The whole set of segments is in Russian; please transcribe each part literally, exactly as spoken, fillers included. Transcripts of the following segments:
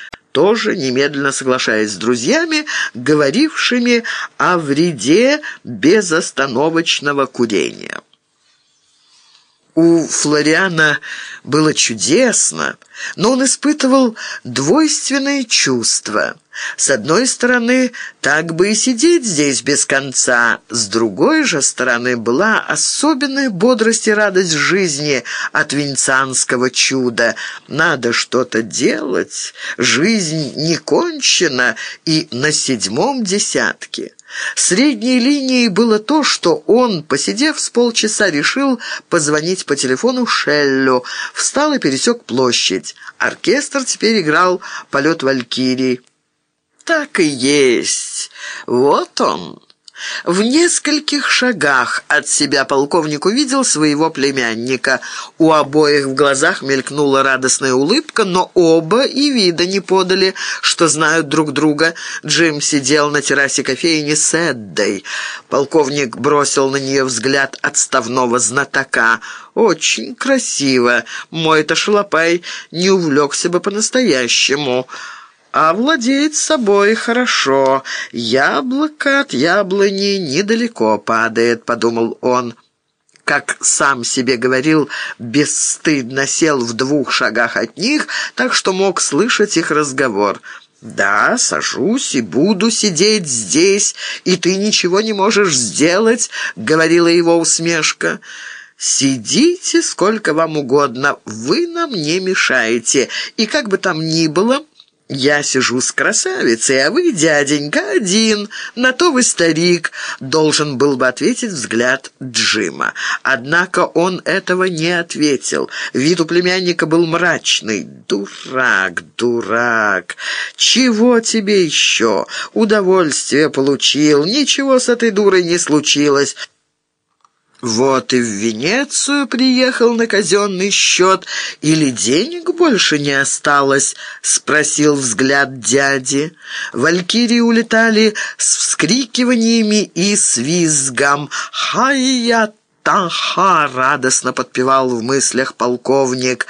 тоже немедленно соглашаясь с друзьями, говорившими о вреде безостановочного курения. У Флориана было чудесно, но он испытывал двойственные чувства. С одной стороны, так бы и сидеть здесь без конца, с другой же стороны была особенная бодрость и радость жизни от венецианского чуда. Надо что-то делать, жизнь не кончена и на седьмом десятке. Средней линией было то, что он, посидев с полчаса, решил позвонить по телефону Шеллю, встал и пересек площадь. Оркестр теперь играл «Полет Валькирии». Так и есть. Вот он. В нескольких шагах от себя полковник увидел своего племянника. У обоих в глазах мелькнула радостная улыбка, но оба и вида не подали, что знают друг друга. Джим сидел на террасе кофейни с Эддой. Полковник бросил на нее взгляд отставного знатока. «Очень красиво. Мой-то шалопай не увлекся бы по-настоящему». А владеет собой хорошо. Яблоко от яблони недалеко падает, подумал он. Как сам себе говорил, бесстыдно сел в двух шагах от них, так что мог слышать их разговор. «Да, сажусь и буду сидеть здесь, и ты ничего не можешь сделать», — говорила его усмешка. «Сидите сколько вам угодно, вы нам не мешаете, и как бы там ни было...» «Я сижу с красавицей, а вы, дяденька, один. На то вы старик», — должен был бы ответить взгляд Джима. Однако он этого не ответил. Вид у племянника был мрачный. «Дурак, дурак! Чего тебе еще? Удовольствие получил. Ничего с этой дурой не случилось». Вот и в Венецию приехал на казенный счет. Или денег больше не осталось?» — спросил взгляд дяди. Валькирии улетали с вскрикиваниями и с визгом. «Хай-я-таха!» — радостно подпевал в мыслях полковник.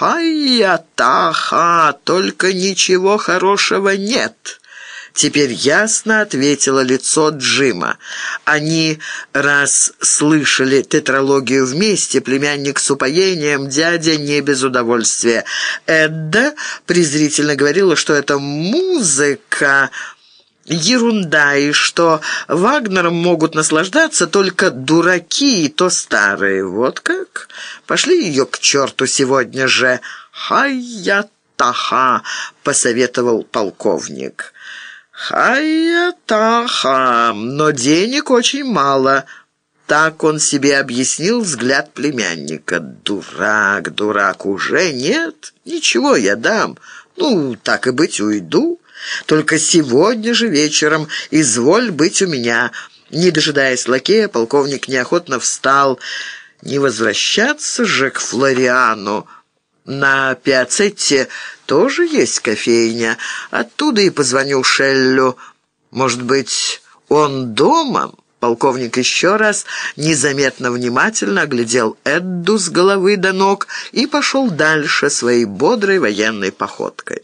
«Хай-я-таха! Только ничего хорошего нет!» Теперь ясно ответило лицо Джима. Они раз слышали тетралогию вместе, племянник с упоением, дядя не без удовольствия. Эдда презрительно говорила, что это музыка, ерунда, и что Вагнером могут наслаждаться только дураки, и то старые. Вот как? Пошли ее к черту сегодня же. «Хай-я-таха!» — посоветовал полковник. «Хай-я-таха, но денег очень мало». Так он себе объяснил взгляд племянника. «Дурак, дурак, уже нет? Ничего, я дам. Ну, так и быть, уйду. Только сегодня же вечером изволь быть у меня». Не дожидаясь лакея, полковник неохотно встал. Не возвращаться же к Флориану. На Пиацетте тоже есть кофейня. Оттуда и позвоню Шеллю. Может быть, он дома?» Полковник еще раз незаметно внимательно оглядел Эдду с головы до ног и пошел дальше своей бодрой военной походкой.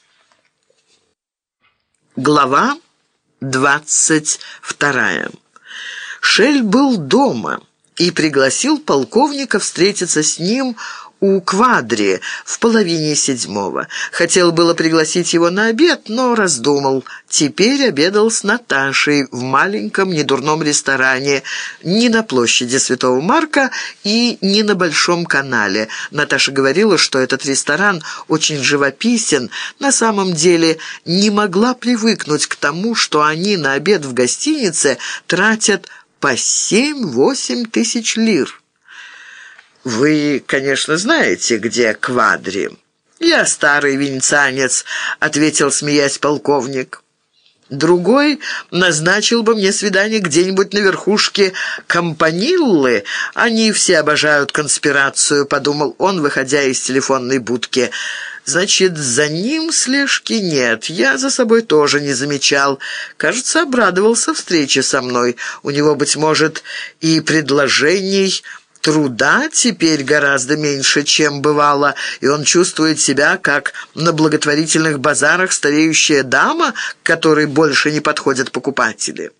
Глава двадцать вторая. Шель был дома и пригласил полковника встретиться с ним у Квадри в половине седьмого. Хотел было пригласить его на обед, но раздумал. Теперь обедал с Наташей в маленьком недурном ресторане, не на площади Святого Марка и не на Большом канале. Наташа говорила, что этот ресторан очень живописен. На самом деле не могла привыкнуть к тому, что они на обед в гостинице тратят по семь-восемь тысяч лир. «Вы, конечно, знаете, где Квадри?» «Я старый венецианец», — ответил, смеясь, полковник. «Другой назначил бы мне свидание где-нибудь на верхушке Кампаниллы. Они все обожают конспирацию», — подумал он, выходя из телефонной будки. «Значит, за ним слежки нет. Я за собой тоже не замечал. Кажется, обрадовался встрече со мной. У него, быть может, и предложений Труда теперь гораздо меньше, чем бывало, и он чувствует себя, как на благотворительных базарах стареющая дама, к которой больше не подходят покупатели.